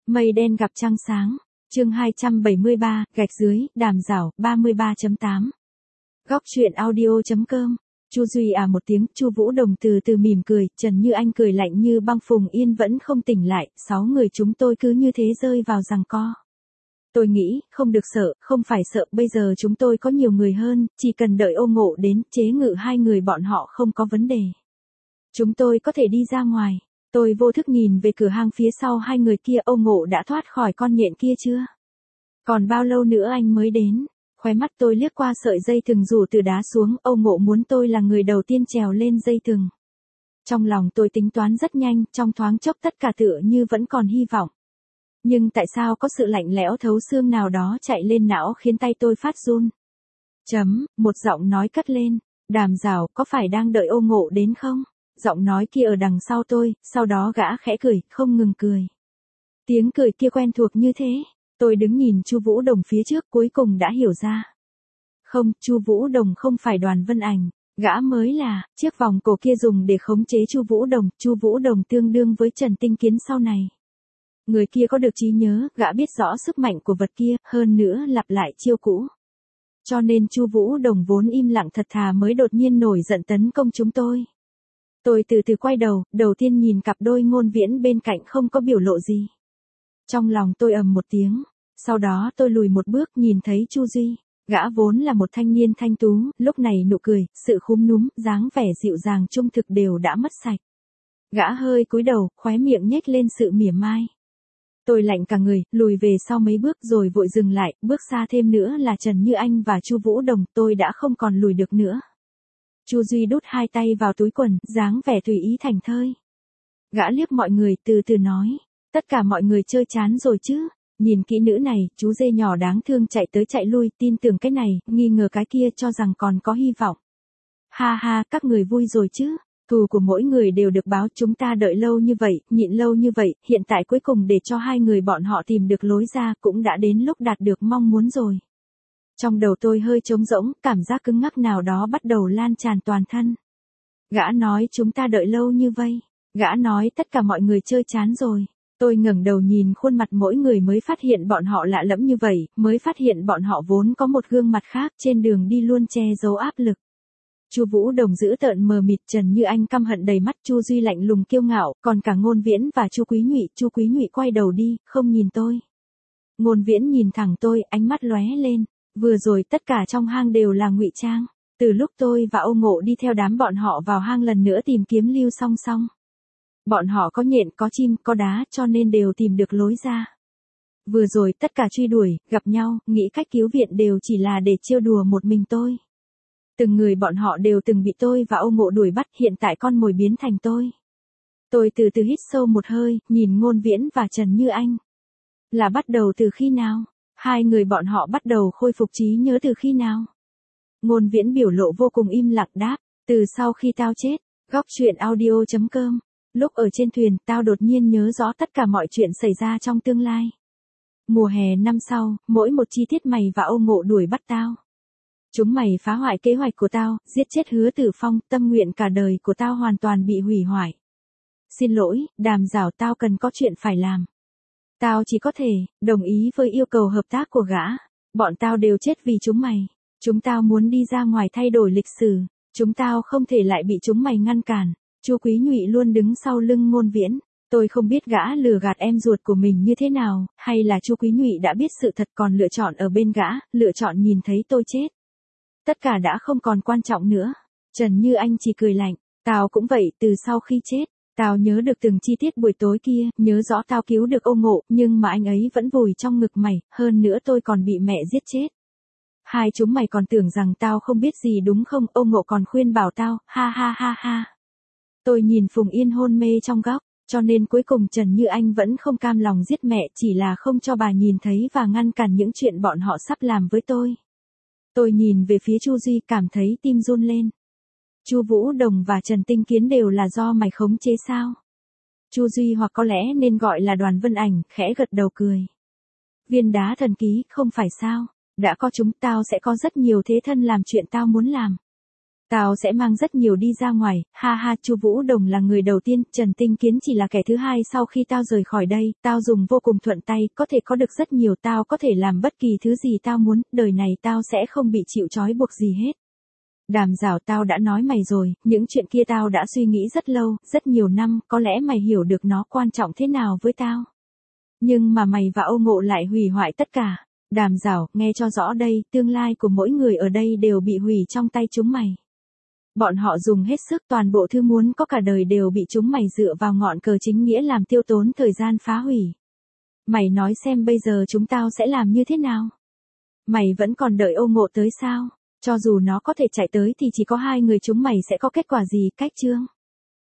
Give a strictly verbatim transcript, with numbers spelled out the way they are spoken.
Mây đen gặp trăng sáng. Chương hai trăm bảy mươi ba, gạch dưới, Đàm Giảo, ba mươi ba chấm tám. Góc truyện audio chấm com. Chu Duy à một tiếng, Chu Vũ Đồng từ từ mỉm cười, Trần Như Anh cười lạnh như băng, Phùng Yên vẫn không tỉnh lại, sáu người chúng tôi cứ như thế rơi vào giằng co. Tôi nghĩ, không được sợ, không phải sợ, bây giờ chúng tôi có nhiều người hơn, chỉ cần đợi Ô Ngộ đến, chế ngự hai người bọn họ không có vấn đề. Chúng tôi có thể đi ra ngoài. Tôi vô thức nhìn về cửa hang phía sau hai người kia, Ô Ngộ đã thoát khỏi con nhện kia chưa? Còn bao lâu nữa anh mới đến? Khóe mắt tôi liếc qua sợi dây thừng rủ từ đá xuống, Ô Ngộ muốn tôi là người đầu tiên trèo lên dây thừng. Trong lòng tôi tính toán rất nhanh, trong thoáng chốc tất cả tựa như vẫn còn hy vọng. Nhưng tại sao có sự lạnh lẽo thấu xương nào đó chạy lên não khiến tay tôi phát run? Chấm, một giọng nói cất lên, Đàm Giảo có phải đang đợi Ô Ngộ đến không? Giọng nói kia ở đằng sau tôi, sau đó gã khẽ cười, không ngừng cười. Tiếng cười kia quen thuộc như thế, tôi đứng nhìn Chu Vũ Đồng phía trước cuối cùng đã hiểu ra. Không, Chu Vũ Đồng không phải Đoàn Vân Ảnh, gã mới là, chiếc vòng cổ kia dùng để khống chế Chu Vũ Đồng, Chu Vũ Đồng tương đương với Trần Tinh Kiến sau này. Người kia có được trí nhớ, gã biết rõ sức mạnh của vật kia, hơn nữa lặp lại chiêu cũ. Cho nên Chu Vũ Đồng vốn im lặng thật thà mới đột nhiên nổi giận tấn công chúng tôi. Tôi từ từ quay đầu, đầu tiên nhìn cặp đôi Ngôn Viễn bên cạnh không có biểu lộ gì. Trong lòng tôi ầm một tiếng, sau đó tôi lùi một bước nhìn thấy Chu Duy, gã vốn là một thanh niên thanh tú, lúc này nụ cười, sự khúm núm, dáng vẻ dịu dàng trung thực đều đã mất sạch. Gã hơi cúi đầu, khóe miệng nhếch lên sự mỉa mai. Tôi lạnh cả người, lùi về sau mấy bước rồi vội dừng lại, bước xa thêm nữa là Trần Như Anh và Chu Vũ Đồng, tôi đã không còn lùi được nữa. Chu Duy đút hai tay vào túi quần, dáng vẻ tùy ý thảnh thơi. Gã liếc mọi người từ từ nói, tất cả mọi người chơi chán rồi chứ, nhìn kỹ nữ này, chú dê nhỏ đáng thương chạy tới chạy lui, tin tưởng cái này, nghi ngờ cái kia, cho rằng còn có hy vọng. Ha ha, các người vui rồi chứ, thù của mỗi người đều được báo, chúng ta đợi lâu như vậy, nhịn lâu như vậy, hiện tại cuối cùng để cho hai người bọn họ tìm được lối ra, cũng đã đến lúc đạt được mong muốn rồi. Trong đầu tôi hơi trống rỗng, cảm giác cứng ngắc nào đó bắt đầu lan tràn toàn thân. Gã nói chúng ta đợi lâu như vậy. Gã nói tất cả mọi người chơi chán rồi. Tôi ngẩng đầu nhìn khuôn mặt mỗi người mới phát hiện bọn họ lạ lẫm như vậy, mới phát hiện bọn họ vốn có một gương mặt khác, trên đường đi luôn che giấu áp lực. Chu Vũ Đồng dữ tợn mờ mịt, Trần Như Anh căm hận đầy mắt, Chu Duy lạnh lùng kiêu ngạo, còn cả Ngôn Viễn và Chu Quý Nhụy, Chu Quý Nhụy quay đầu đi, không nhìn tôi. Ngôn Viễn nhìn thẳng tôi, ánh mắt lóe lên. Vừa rồi tất cả trong hang đều là ngụy trang. Từ lúc tôi và Ô Ngộ đi theo đám bọn họ vào hang lần nữa tìm kiếm Lưu Song Song. Bọn họ có nhện, có chim, có đá, cho nên đều tìm được lối ra. Vừa rồi tất cả truy đuổi, gặp nhau, nghĩ cách cứu viện đều chỉ là để trêu đùa một mình tôi. Từng người bọn họ đều từng bị tôi và Ô Ngộ đuổi bắt, hiện tại con mồi biến thành tôi. Tôi từ từ hít sâu một hơi, nhìn Ngôn Viễn và Trần Như Anh. Là bắt đầu từ khi nào? Hai người bọn họ bắt đầu khôi phục trí nhớ từ khi nào? Ngôn Viễn biểu lộ vô cùng im lặng đáp, từ sau khi tao chết. Góc truyện audio chấm com. Lúc ở trên thuyền, tao đột nhiên nhớ rõ tất cả mọi chuyện xảy ra trong tương lai. Mùa hè năm sau, mỗi một chi tiết mày và Ô Ngộ đuổi bắt tao. Chúng mày phá hoại kế hoạch của tao, giết chết Hứa Tử Phong, tâm nguyện cả đời của tao hoàn toàn bị hủy hoại. Xin lỗi, Đàm Giảo, tao cần có chuyện phải làm. Tao chỉ có thể đồng ý với yêu cầu hợp tác của gã. Bọn tao đều chết vì chúng mày. Chúng tao muốn đi ra ngoài thay đổi lịch sử. Chúng tao không thể lại bị chúng mày ngăn cản. Chu Quý Nhụy luôn đứng sau lưng Ngôn Viễn. Tôi không biết gã lừa gạt em ruột của mình như thế nào, hay là Chu Quý Nhụy đã biết sự thật còn lựa chọn ở bên gã, lựa chọn nhìn thấy tôi chết. Tất cả đã không còn quan trọng nữa. Trần Như Anh chỉ cười lạnh. Tao cũng vậy, từ sau khi chết. Tao nhớ được từng chi tiết buổi tối kia, nhớ rõ tao cứu được Ô Ngộ, nhưng mà anh ấy vẫn vùi trong ngực mày, hơn nữa tôi còn bị mẹ giết chết. Hai chúng mày còn tưởng rằng tao không biết gì đúng không? Ô Ngộ còn khuyên bảo tao, ha ha ha ha. Tôi nhìn Phùng Yên hôn mê trong góc, cho nên cuối cùng Trần Như Anh vẫn không cam lòng giết mẹ, chỉ là không cho bà nhìn thấy và ngăn cản những chuyện bọn họ sắp làm với tôi. Tôi nhìn về phía Chu Duy, cảm thấy tim run lên. Chu Vũ Đồng và Trần Tinh Kiến đều là do mày khống chế sao? Chu Duy hoặc có lẽ nên gọi là Đoàn Vân Ảnh, khẽ gật đầu cười. Viên đá thần ký, không phải sao? Đã có chúng tao sẽ có rất nhiều thế thân làm chuyện tao muốn làm. Tao sẽ mang rất nhiều đi ra ngoài, ha ha. Chu Vũ Đồng là người đầu tiên, Trần Tinh Kiến chỉ là kẻ thứ hai. Sau khi tao rời khỏi đây, tao dùng vô cùng thuận tay, có thể có được rất nhiều, tao có thể làm bất kỳ thứ gì tao muốn, đời này tao sẽ không bị chịu trói buộc gì hết. Đàm Giảo, tao đã nói mày rồi, những chuyện kia tao đã suy nghĩ rất lâu, rất nhiều năm, có lẽ mày hiểu được nó quan trọng thế nào với tao. Nhưng mà mày và Âu Ngộ lại hủy hoại tất cả. Đàm Giảo, nghe cho rõ đây, tương lai của mỗi người ở đây đều bị hủy trong tay chúng mày. Bọn họ dùng hết sức, toàn bộ thứ muốn có cả đời đều bị chúng mày dựa vào ngọn cờ chính nghĩa làm tiêu tốn thời gian phá hủy. Mày nói xem bây giờ chúng tao sẽ làm như thế nào? Mày vẫn còn đợi Âu Ngộ tới sao? Cho dù nó có thể chạy tới thì chỉ có hai người chúng mày sẽ có kết quả gì, Cách Trương?